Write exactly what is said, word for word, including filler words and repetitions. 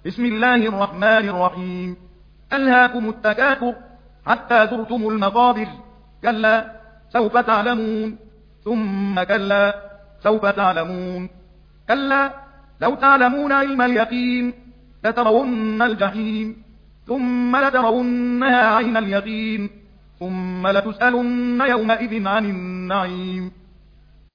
بسم الله الرحمن الرحيم. ألهاكم التكاثر حتى زرتم المقابر، كلا سوف تعلمون، ثم كلا سوف تعلمون، كلا لو تعلمون علم اليقين لترون الجحيم، ثم لترونها عين اليقين، ثم لتسألن يومئذ عن النعيم.